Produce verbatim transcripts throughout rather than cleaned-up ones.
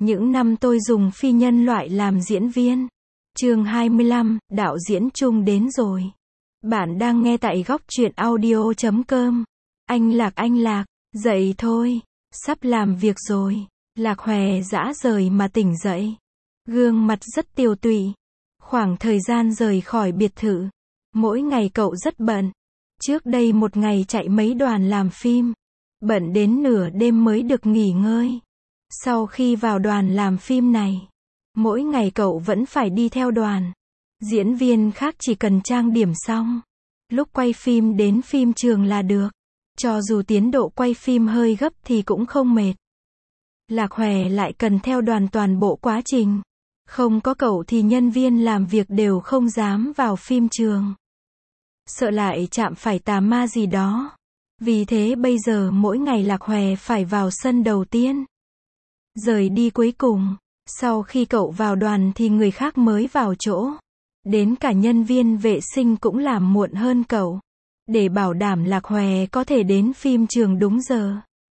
Những năm tôi dùng phi nhân loại làm diễn viên. Chương hai mươi lăm, đạo diễn chung đến rồi. Bạn đang nghe tại góc truyện audio chấm com. Anh Lạc anh Lạc, dậy thôi, sắp làm việc rồi. Lạc Hòe dã rời mà tỉnh dậy. Gương mặt rất tiều tụy. Khoảng thời gian rời khỏi biệt thự, mỗi ngày cậu rất bận. Trước đây một ngày chạy mấy đoàn làm phim, bận đến nửa đêm mới được nghỉ ngơi. Sau khi vào đoàn làm phim này, mỗi ngày cậu vẫn phải đi theo đoàn. Diễn viên khác chỉ cần trang điểm xong, lúc quay phim đến phim trường là được. Cho dù tiến độ quay phim hơi gấp thì cũng không mệt. Lạc Hòe lại cần theo đoàn toàn bộ quá trình. Không có cậu thì nhân viên làm việc đều không dám vào phim trường. Sợ lại chạm phải tà ma gì đó. Vì thế bây giờ mỗi ngày Lạc Hòe phải vào sân đầu tiên. Rời đi cuối cùng. Sau khi cậu vào đoàn thì người khác mới vào chỗ. Đến cả nhân viên vệ sinh cũng làm muộn hơn cậu. Để bảo đảm Lạc Hòe có thể đến phim trường đúng giờ.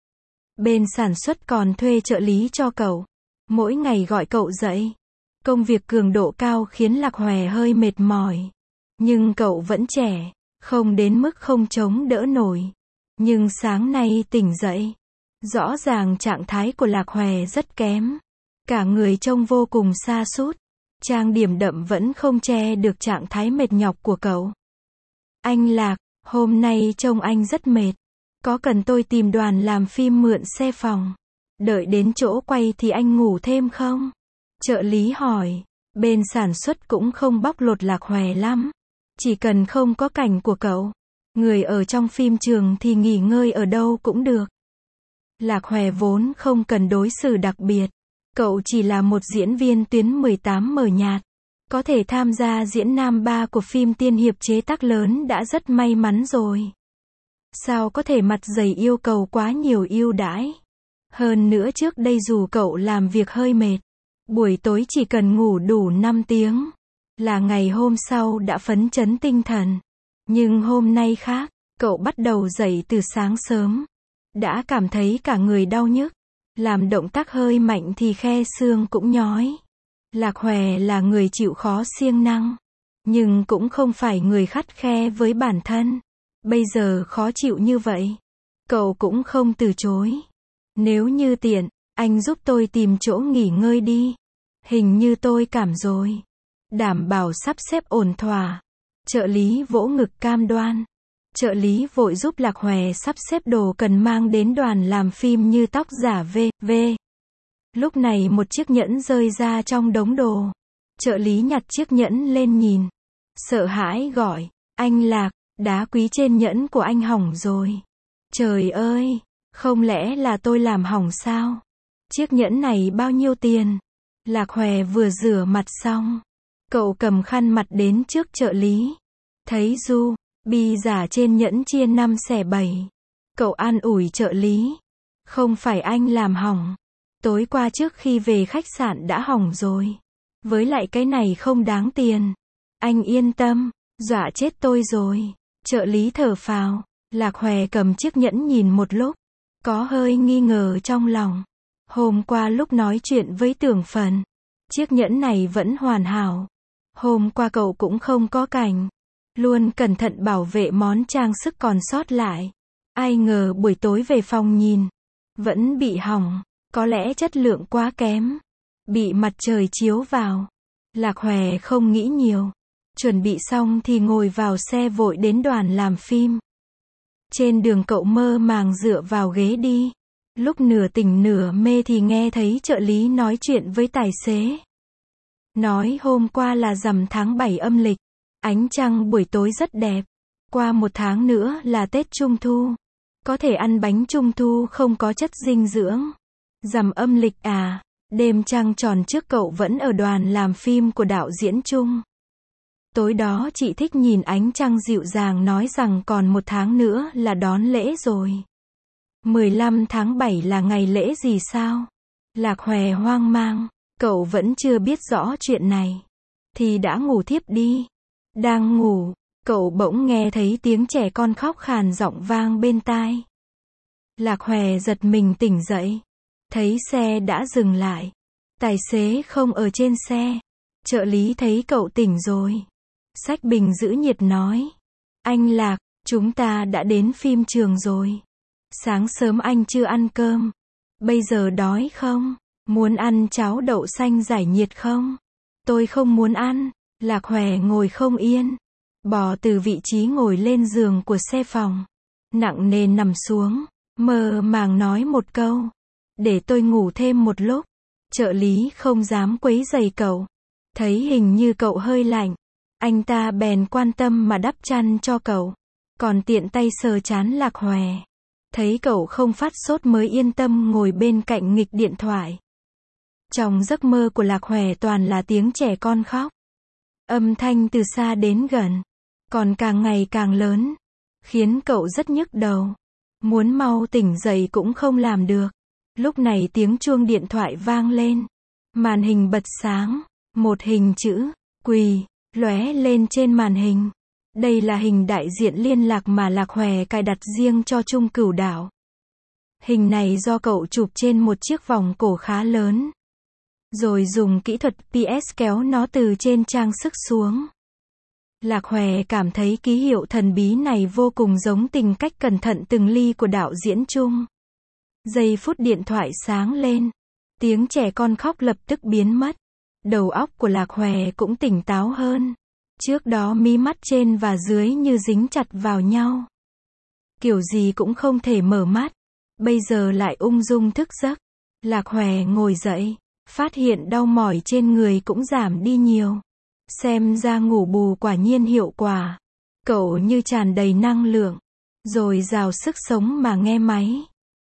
Bên sản xuất còn thuê trợ lý cho cậu. Mỗi ngày gọi cậu dậy. Công việc cường độ cao khiến Lạc Hòe hơi mệt mỏi. Nhưng cậu vẫn trẻ, không đến mức không chống đỡ nổi. Nhưng sáng nay tỉnh dậy, rõ ràng trạng thái của Lạc Hòe rất kém. Cả người trông vô cùng sa sút. Trang điểm đậm vẫn không che được trạng thái mệt nhọc của cậu. Anh Lạc, hôm nay trông anh rất mệt. Có cần tôi tìm đoàn làm phim mượn xe phòng? Đợi đến chỗ quay thì anh ngủ thêm không? Trợ lý hỏi. Bên sản xuất cũng không bóc lột Lạc Hòe lắm. Chỉ cần không có cảnh của cậu, người ở trong phim trường thì nghỉ ngơi ở đâu cũng được. Lạc Hòe vốn không cần đối xử đặc biệt. Cậu chỉ là một diễn viên tuyến mười tám mờ nhạt. Có thể tham gia diễn nam ba của phim tiên hiệp chế tác lớn đã rất may mắn rồi. Sao có thể mặt dày yêu cầu quá nhiều ưu đãi. Hơn nữa trước đây dù cậu làm việc hơi mệt, buổi tối chỉ cần ngủ đủ năm tiếng, là ngày hôm sau đã phấn chấn tinh thần. Nhưng hôm nay khác, cậu bắt đầu dậy từ sáng sớm. Đã cảm thấy cả người đau nhức. Làm động tác hơi mạnh thì khe xương cũng nhói. Lạc Hòe là người chịu khó siêng năng. Nhưng cũng không phải người khắt khe với bản thân. Bây giờ khó chịu như vậy, cậu cũng không từ chối. Nếu như tiện, anh giúp tôi tìm chỗ nghỉ ngơi đi. Hình như tôi cảm rồi. Đảm bảo sắp xếp ổn thỏa. Trợ lý vỗ ngực cam đoan. Trợ lý vội giúp Lạc Hòe sắp xếp đồ cần mang đến đoàn làm phim như tóc giả vê vê. Lúc này một chiếc nhẫn rơi ra trong đống đồ. Trợ lý nhặt chiếc nhẫn lên nhìn. Sợ hãi gọi. Anh Lạc, đá quý trên nhẫn của anh hỏng rồi. Trời ơi, không lẽ là tôi làm hỏng sao? Chiếc nhẫn này bao nhiêu tiền? Lạc Hòe vừa rửa mặt xong, cậu cầm khăn mặt đến trước trợ lý. Thấy du, bi giả trên nhẫn chia năm xẻ bảy. Cậu an ủi trợ lý. Không phải anh làm hỏng. Tối qua trước khi về khách sạn đã hỏng rồi. Với lại cái này không đáng tiền. Anh yên tâm, dọa chết tôi rồi. Trợ lý thở phào. Lạc Hòe cầm chiếc nhẫn nhìn một lúc. Có hơi nghi ngờ trong lòng. Hôm qua lúc nói chuyện với Tưởng Phần, chiếc nhẫn này vẫn hoàn hảo. Hôm qua cậu cũng không có cảnh. Luôn cẩn thận bảo vệ món trang sức còn sót lại. Ai ngờ buổi tối về phòng nhìn, vẫn bị hỏng. Có lẽ chất lượng quá kém. Bị mặt trời chiếu vào. Lạc Hòe không nghĩ nhiều. Chuẩn bị xong thì ngồi vào xe vội đến đoàn làm phim. Trên đường cậu mơ màng dựa vào ghế đi. Lúc nửa tỉnh nửa mê thì nghe thấy trợ lý nói chuyện với tài xế. Nói hôm qua là rằm tháng bảy âm lịch. Ánh trăng buổi tối rất đẹp. Qua một tháng nữa là Tết Trung Thu. Có thể ăn bánh Trung Thu không có chất dinh dưỡng. Rằm âm lịch à, đêm trăng tròn trước cậu vẫn ở đoàn làm phim của đạo diễn Chung. Tối đó chị thích nhìn ánh trăng dịu dàng nói rằng còn một tháng nữa là đón lễ rồi. mười lăm tháng bảy là ngày lễ gì sao? Lạc Hòe hoang mang, cậu vẫn chưa biết rõ chuyện này. Thì đã ngủ thiếp đi. Đang ngủ, cậu bỗng nghe thấy tiếng trẻ con khóc khàn giọng vang bên tai. Lạc Hòe giật mình tỉnh dậy. Thấy xe đã dừng lại. Tài xế không ở trên xe. Trợ lý thấy cậu tỉnh rồi. Xách bình giữ nhiệt nói. Anh Lạc, chúng ta đã đến phim trường rồi. Sáng sớm anh chưa ăn cơm. Bây giờ đói không? Muốn ăn cháo đậu xanh giải nhiệt không? Tôi không muốn ăn. Lạc Hòe ngồi không yên. Bò từ vị trí ngồi lên giường của xe phòng. Nặng nề nằm xuống. Mơ màng nói một câu. Để tôi ngủ thêm một lúc. Trợ lý không dám quấy rầy cậu. Thấy hình như cậu hơi lạnh. Anh ta bèn quan tâm mà đắp chăn cho cậu. Còn tiện tay sờ trán Lạc Hòe. Thấy cậu không phát sốt mới yên tâm ngồi bên cạnh nghịch điện thoại. Trong giấc mơ của Lạc Hòe toàn là tiếng trẻ con khóc. Âm thanh từ xa đến gần. Còn càng ngày càng lớn. Khiến cậu rất nhức đầu. Muốn mau tỉnh dậy cũng không làm được. Lúc này tiếng chuông điện thoại vang lên. Màn hình bật sáng. Một hình chữ, quỳ, lóe lên trên màn hình. Đây là hình đại diện liên lạc mà Lạc Hòe cài đặt riêng cho Trung Cửu Đạo. Hình này do cậu chụp trên một chiếc vòng cổ khá lớn. Rồi dùng kỹ thuật pê ét kéo nó từ trên trang sức xuống. Lạc Hòe cảm thấy ký hiệu thần bí này vô cùng giống tính cách cẩn thận từng ly của đạo diễn Trung. Giây phút điện thoại sáng lên. Tiếng trẻ con khóc lập tức biến mất. Đầu óc của Lạc Hòe cũng tỉnh táo hơn. Trước đó mí mắt trên và dưới như dính chặt vào nhau. Kiểu gì cũng không thể mở mắt. Bây giờ lại ung dung thức giấc. Lạc Hòe ngồi dậy. Phát hiện đau mỏi trên người cũng giảm đi nhiều. Xem ra ngủ bù quả nhiên hiệu quả. Cậu như tràn đầy năng lượng. Rồi rào sức sống mà nghe máy.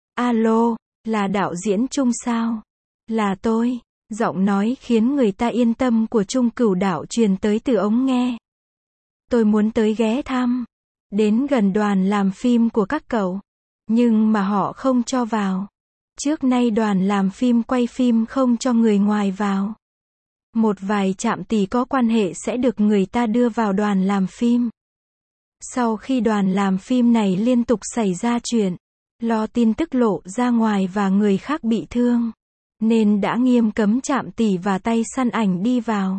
Alo, là đạo diễn Trung sao? Là tôi. Giọng nói khiến người ta yên tâm của Trung Cửu Đạo truyền tới từ ống nghe. Tôi muốn tới ghé thăm. Đến gần đoàn làm phim của các cậu. Nhưng mà họ không cho vào. Trước nay đoàn làm phim quay phim không cho người ngoài vào. Một vài trạm tỷ có quan hệ sẽ được người ta đưa vào đoàn làm phim. Sau khi đoàn làm phim này liên tục xảy ra chuyện, lo tin tức lộ ra ngoài và người khác bị thương, nên đã nghiêm cấm trạm tỷ và tay săn ảnh đi vào.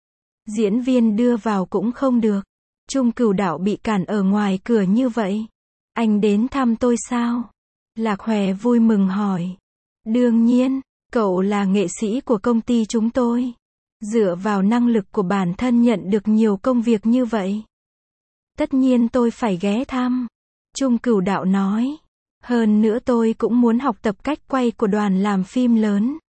Diễn viên đưa vào cũng không được. Trung Cửu Đạo bị cản ở ngoài cửa như vậy. Anh đến thăm tôi sao? Lạc Hòe vui mừng hỏi. Đương nhiên, cậu là nghệ sĩ của công ty chúng tôi. Dựa vào năng lực của bản thân nhận được nhiều công việc như vậy. Tất nhiên tôi phải ghé thăm. Trung Cửu Đạo nói. Hơn nữa tôi cũng muốn học tập cách quay của đoàn làm phim lớn.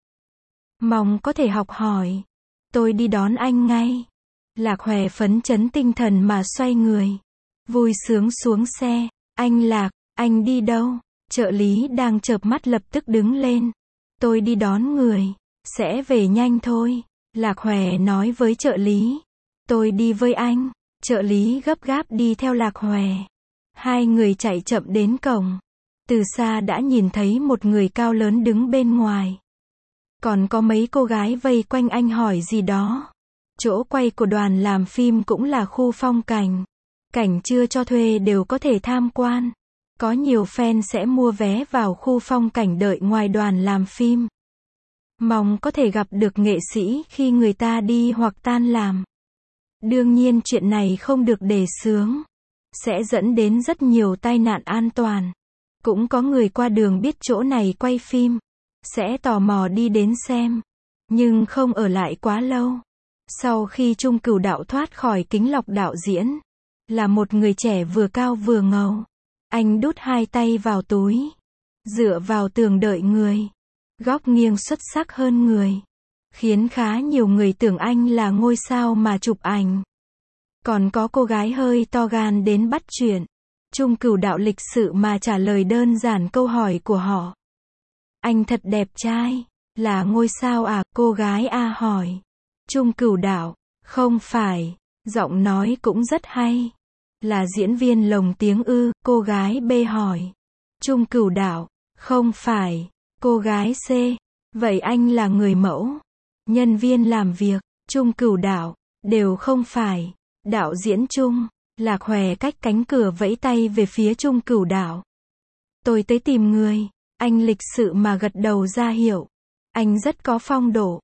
Mong có thể học hỏi. Tôi đi đón anh ngay. Lạc Hòe phấn chấn tinh thần mà xoay người. Vui sướng xuống xe. Anh Lạc, anh đi đâu? Trợ lý đang chợp mắt lập tức đứng lên. Tôi đi đón người. Sẽ về nhanh thôi. Lạc Hòe nói với trợ lý. Tôi đi với anh. Trợ lý gấp gáp đi theo Lạc Hòe. Hai người chạy chậm đến cổng. Từ xa đã nhìn thấy một người cao lớn đứng bên ngoài. Còn có mấy cô gái vây quanh anh hỏi gì đó. Chỗ quay của đoàn làm phim cũng là khu phong cảnh. Cảnh chưa cho thuê đều có thể tham quan. Có nhiều fan sẽ mua vé vào khu phong cảnh đợi ngoài đoàn làm phim. Mong có thể gặp được nghệ sĩ khi người ta đi hoặc tan làm. Đương nhiên chuyện này không được đề xướng. Sẽ dẫn đến rất nhiều tai nạn an toàn. Cũng có người qua đường biết chỗ này quay phim. Sẽ tò mò đi đến xem. Nhưng không ở lại quá lâu. Sau khi Trung Cửu Đạo thoát khỏi kính lọc đạo diễn. Là một người trẻ vừa cao vừa ngầu. Anh đút hai tay vào túi. Dựa vào tường đợi người. Góc nghiêng xuất sắc hơn người. Khiến khá nhiều người tưởng anh là ngôi sao mà chụp ảnh. Còn có cô gái hơi to gan đến bắt chuyện. Trung Cửu Đạo lịch sự mà trả lời đơn giản câu hỏi của họ. Anh thật đẹp trai. Là ngôi sao à? Cô gái A hỏi. Trung Cửu Đạo. Không phải. Giọng nói cũng rất hay. Là diễn viên lồng tiếng ư? Cô gái B hỏi. Trung Cửu Đạo. Không phải. Cô gái C. Vậy anh là người mẫu. Nhân viên làm việc. Trung Cửu Đạo. Đều không phải. Đạo diễn Trung. Lạc Hòe cách cánh cửa vẫy tay về phía Trung Cửu Đạo. Tôi tới tìm người. Anh lịch sự mà gật đầu ra hiệu. Anh rất có phong độ.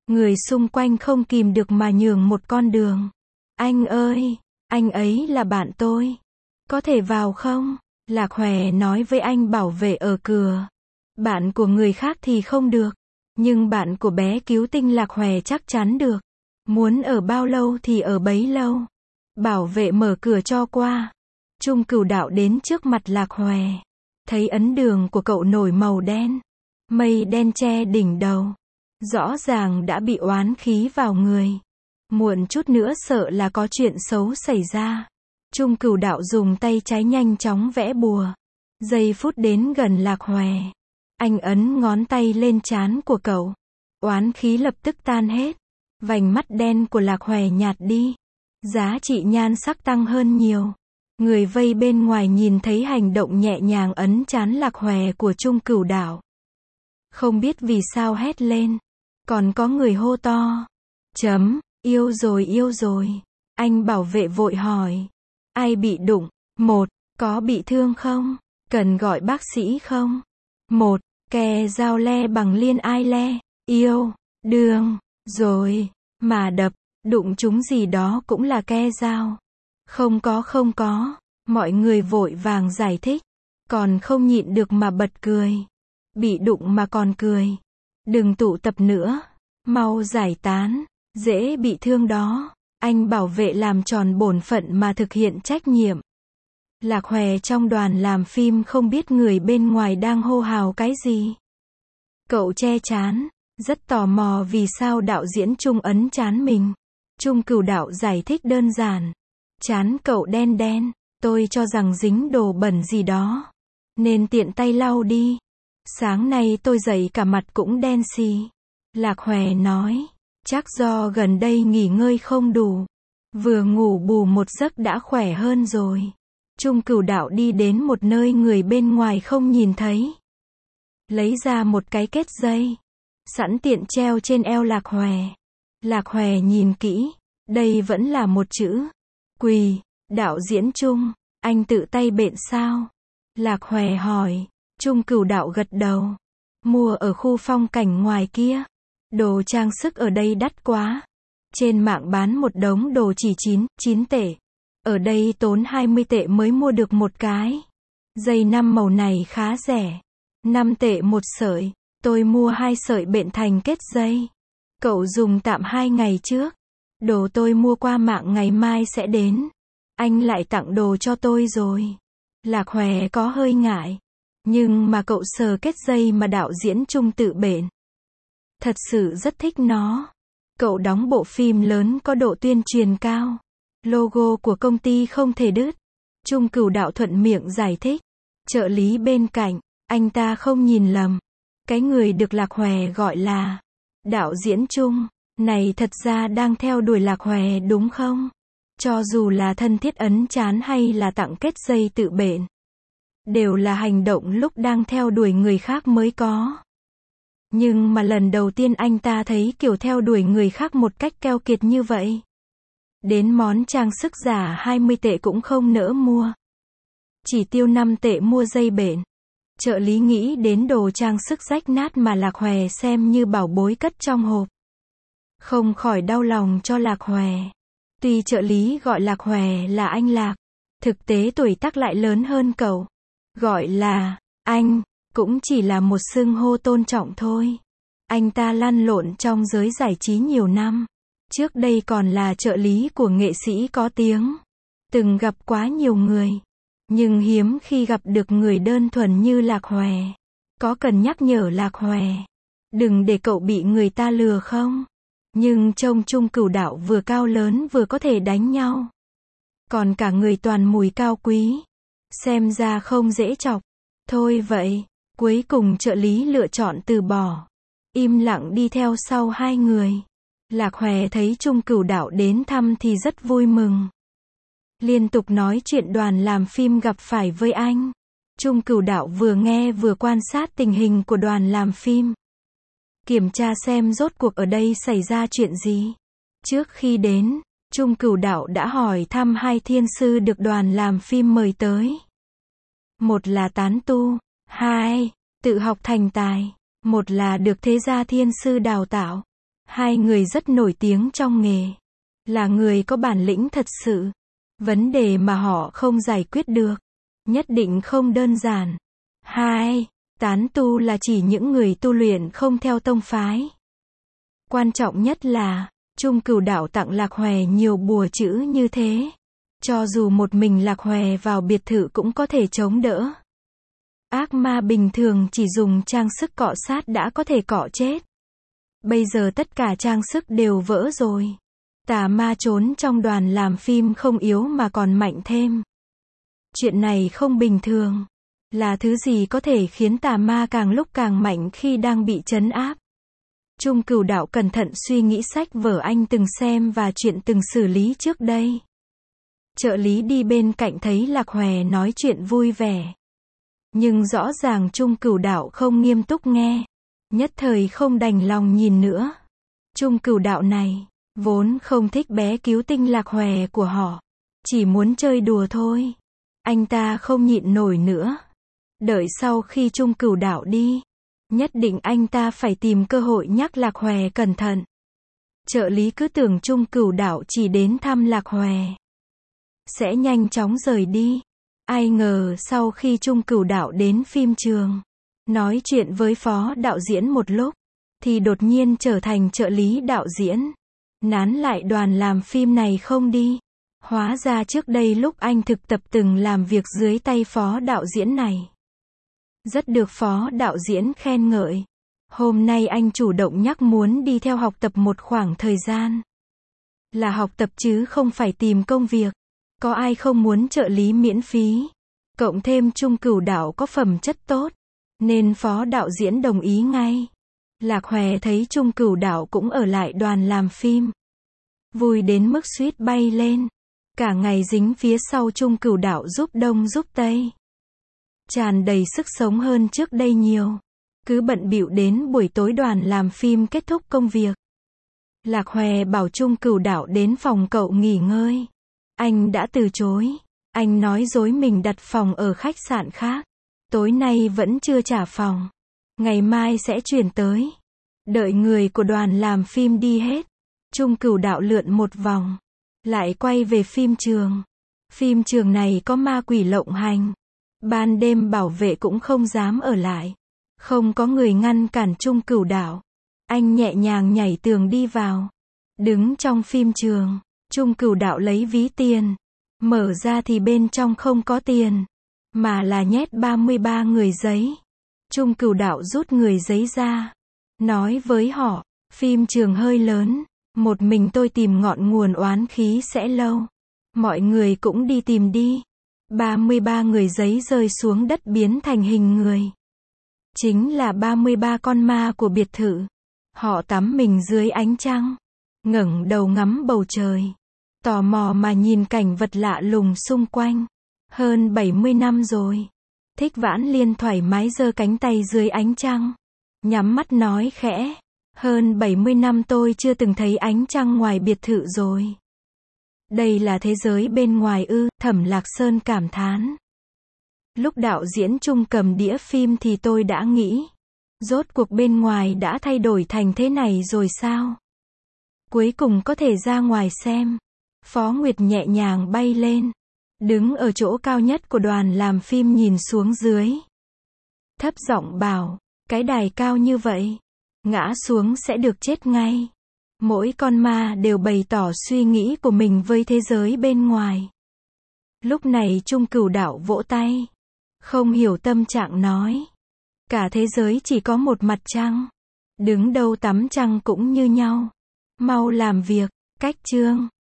Người xung quanh không kìm được mà nhường một con đường. Anh ơi, anh ấy là bạn tôi. Có thể vào không? Lạc Hòe nói với anh bảo vệ ở cửa. Bạn của người khác thì không được. Nhưng bạn của bé cứu tinh Lạc Hòe chắc chắn được. Muốn ở bao lâu thì ở bấy lâu. Bảo vệ mở cửa cho qua. Trung Cửu Đạo đến trước mặt Lạc Hòe. Thấy ấn đường của cậu nổi màu đen. Mây đen che đỉnh đầu. Rõ ràng đã bị oán khí vào người. Muộn chút nữa sợ là có chuyện xấu xảy ra. Trung Cửu Đạo dùng tay trái nhanh chóng vẽ bùa. Giây phút đến gần Lạc Hòe. Anh ấn ngón tay lên trán của cậu. Oán khí lập tức tan hết. Vành mắt đen của Lạc Hòe nhạt đi. Giá trị nhan sắc tăng hơn nhiều. Người vây bên ngoài nhìn thấy hành động nhẹ nhàng ấn trán Lạc Hòe của Trung Cửu Đạo. Không biết vì sao hét lên. Còn có người hô to. Chấm, yêu rồi yêu rồi. Anh bảo vệ vội hỏi. Ai bị đụng? Một, có bị thương không? Cần gọi bác sĩ không? Một, kè dao le bằng liên ai le? Yêu, đường, rồi, mà đập, đụng chúng gì đó cũng là ke dao. Không có không có, mọi người vội vàng giải thích. Còn không nhịn được mà bật cười. Bị đụng mà còn cười. Đừng tụ tập nữa. Mau giải tán. Dễ bị thương đó. Anh bảo vệ làm tròn bổn phận mà thực hiện trách nhiệm. Lạc Hòe trong đoàn làm phim không biết người bên ngoài đang hô hào cái gì. Cậu che trán. Rất tò mò vì sao đạo diễn Trung ấn trán mình. Trung Cửu Đạo giải thích đơn giản. Trán cậu đen đen. Tôi cho rằng dính đồ bẩn gì đó. Nên tiện tay lau đi. Sáng nay tôi dậy cả mặt cũng đen xì. Lạc Hòe nói. Chắc do gần đây nghỉ ngơi không đủ. Vừa ngủ bù một giấc đã khỏe hơn rồi. Trung Cửu Đạo đi đến một nơi người bên ngoài không nhìn thấy. Lấy ra một cái kết dây. Sẵn tiện treo trên eo Lạc Hòe. Lạc Hòe nhìn kỹ. Đây vẫn là một chữ. Quỳ. Đạo diễn Trung. Anh tự tay bện sao? Lạc Hòe hỏi. Trung Cửu Đạo gật đầu. Mua ở khu phong cảnh ngoài kia. Đồ trang sức ở đây đắt quá. Trên mạng bán một đống đồ chỉ chín, chín tệ. Ở đây tốn hai mươi tệ mới mua được một cái. Dây năm màu này khá rẻ. năm tệ một sợi. Tôi mua hai sợi bện thành kết dây. Cậu dùng tạm hai ngày trước. Đồ tôi mua qua mạng ngày mai sẽ đến. Anh lại tặng đồ cho tôi rồi. Lạc Hòe có hơi ngại. Nhưng mà cậu sờ kết dây mà đạo diễn Trung tự bện. Thật sự rất thích nó. Cậu đóng bộ phim lớn có độ tuyên truyền cao. Logo của công ty không thể đứt. Trung Cửu Đạo thuận miệng giải thích. Trợ lý bên cạnh, anh ta không nhìn lầm. Cái người được Lạc Hòe gọi là đạo diễn Trung, này thật ra đang theo đuổi Lạc Hòe đúng không? Cho dù là thân thiết ấn trán hay là tặng kết dây tự bện. Đều là hành động lúc đang theo đuổi người khác mới có. Nhưng mà lần đầu tiên anh ta thấy kiểu theo đuổi người khác một cách keo kiệt như vậy. Đến món trang sức giả hai mươi tệ cũng không nỡ mua. Chỉ tiêu năm tệ mua dây bện. Trợ lý nghĩ đến đồ trang sức rách nát mà Lạc Hòe xem như bảo bối cất trong hộp. Không khỏi đau lòng cho Lạc Hòe. Tuy trợ lý gọi Lạc Hòe là anh Lạc. Thực tế tuổi tác lại lớn hơn cậu. Gọi là anh. Cũng chỉ là một xưng hô tôn trọng thôi. Anh ta lăn lộn trong giới giải trí nhiều năm. Trước đây còn là trợ lý của nghệ sĩ có tiếng. Từng gặp quá nhiều người. Nhưng hiếm khi gặp được người đơn thuần như Lạc Hòe. Có cần nhắc nhở Lạc Hòe. Đừng để cậu bị người ta lừa không? Nhưng trông Trung Cửu Đạo vừa cao lớn vừa có thể đánh nhau. Còn cả người toàn mùi cao quý. Xem ra không dễ chọc. Thôi vậy. Cuối cùng trợ lý lựa chọn từ bỏ. Im lặng đi theo sau hai người. Lạc Hòe thấy Trung Cửu Đạo đến thăm thì rất vui mừng. Liên tục nói chuyện đoàn làm phim gặp phải với anh. Trung Cửu Đạo vừa nghe vừa quan sát tình hình của đoàn làm phim. Kiểm tra xem rốt cuộc ở đây xảy ra chuyện gì. Trước khi đến, Trung Cửu Đạo đã hỏi thăm hai thiên sư được đoàn làm phim mời tới. Một là tán tu. Hai, tự học thành tài. Một là được thế gia thiên sư đào tạo. Hai người rất nổi tiếng trong nghề. Là người có bản lĩnh thật sự. Vấn đề mà họ không giải quyết được. Nhất định không đơn giản. Hai. Tán tu là chỉ những người tu luyện không theo tông phái. Quan trọng nhất là, Trung Cửu Đạo tặng Lạc Hòe nhiều bùa chữ như thế. Cho dù một mình Lạc Hòe vào biệt thự cũng có thể chống đỡ. Ác ma bình thường chỉ dùng trang sức cọ sát đã có thể cọ chết. Bây giờ tất cả trang sức đều vỡ rồi. Tà ma trốn trong đoàn làm phim không yếu mà còn mạnh thêm. Chuyện này không bình thường. Là thứ gì có thể khiến tà ma càng lúc càng mạnh khi đang bị trấn áp? Trung Cửu Đạo cẩn thận suy nghĩ sách vở anh từng xem và chuyện từng xử lý trước đây. Trợ lý đi bên cạnh thấy Lạc Hòe nói chuyện vui vẻ. Nhưng rõ ràng Trung Cửu Đạo không nghiêm túc nghe. Nhất thời không đành lòng nhìn nữa. Trung Cửu Đạo này, vốn không thích bé cứu tinh Lạc Hòe của họ. Chỉ muốn chơi đùa thôi. Anh ta không nhịn nổi nữa. Đợi sau khi Trung Cửu Đạo đi, nhất định anh ta phải tìm cơ hội nhắc Lạc Hòe cẩn thận. Trợ lý cứ tưởng Trung Cửu Đạo chỉ đến thăm Lạc Hòe sẽ nhanh chóng rời đi. Ai ngờ sau khi Trung Cửu Đạo đến phim trường, nói chuyện với phó đạo diễn một lúc, thì đột nhiên trở thành trợ lý đạo diễn. Nán lại đoàn làm phim này không đi. Hóa ra trước đây lúc anh thực tập từng làm việc dưới tay phó đạo diễn này. Rất được phó đạo diễn khen ngợi. Hôm nay anh chủ động nhắc muốn đi theo học tập một khoảng thời gian. Là học tập chứ không phải tìm công việc. Có ai không muốn trợ lý miễn phí. Cộng thêm Trung Cửu Đạo có phẩm chất tốt. Nên phó đạo diễn đồng ý ngay. Lạc Hòe thấy Trung Cửu Đạo cũng ở lại đoàn làm phim. Vui đến mức suýt bay lên. Cả ngày dính phía sau Trung Cửu Đạo giúp đông giúp tây. Tràn đầy sức sống hơn trước đây nhiều. Cứ bận bịu đến buổi tối đoàn làm phim kết thúc công việc. Lạc Hòe bảo Trung Cửu Đạo đến phòng cậu nghỉ ngơi. Anh đã từ chối. Anh nói dối mình đặt phòng ở khách sạn khác. Tối nay vẫn chưa trả phòng. Ngày mai sẽ chuyển tới. Đợi người của đoàn làm phim đi hết. Trung Cửu Đạo lượn một vòng. Lại quay về phim trường. Phim trường này có ma quỷ lộng hành. Ban đêm bảo vệ cũng không dám ở lại. Không có người ngăn cản Trung Cửu Đạo. Anh nhẹ nhàng nhảy tường đi vào. Đứng trong phim trường. Trung Cửu Đạo lấy ví tiền. Mở ra thì bên trong không có tiền. Mà là nhét ba mươi ba người giấy. Trung Cửu Đạo rút người giấy ra. Nói với họ. Phim trường hơi lớn. Một mình tôi tìm ngọn nguồn oán khí sẽ lâu. Mọi người cũng đi tìm đi. ba mươi ba người giấy rơi xuống đất biến thành hình người. Chính là ba mươi ba con ma của biệt thự. Họ tắm mình dưới ánh trăng. Ngẩng đầu ngắm bầu trời. Tò mò mà nhìn cảnh vật lạ lùng xung quanh. Hơn bảy mươi năm rồi. Thích Vãn Liên thoải mái giơ cánh tay dưới ánh trăng. Nhắm mắt nói khẽ. Hơn bảy mươi năm tôi chưa từng thấy ánh trăng ngoài biệt thự rồi. Đây là thế giới bên ngoài ư, Thẩm Lạc Sơn cảm thán. Lúc đạo diễn Trung cầm đĩa phim thì tôi đã nghĩ. Rốt cuộc bên ngoài đã thay đổi thành thế này rồi sao? Cuối cùng có thể ra ngoài xem. Phó Nguyệt nhẹ nhàng bay lên. Đứng ở chỗ cao nhất của đoàn làm phim nhìn xuống dưới. Thấp giọng bảo, cái đài cao như vậy. Ngã xuống sẽ được chết ngay. Mỗi con ma đều bày tỏ suy nghĩ của mình với thế giới bên ngoài. Lúc này Trung Cửu Đạo vỗ tay. Không hiểu tâm trạng nói. Cả thế giới chỉ có một mặt trăng. Đứng đâu tắm trăng cũng như nhau. Mau làm việc, cách chương.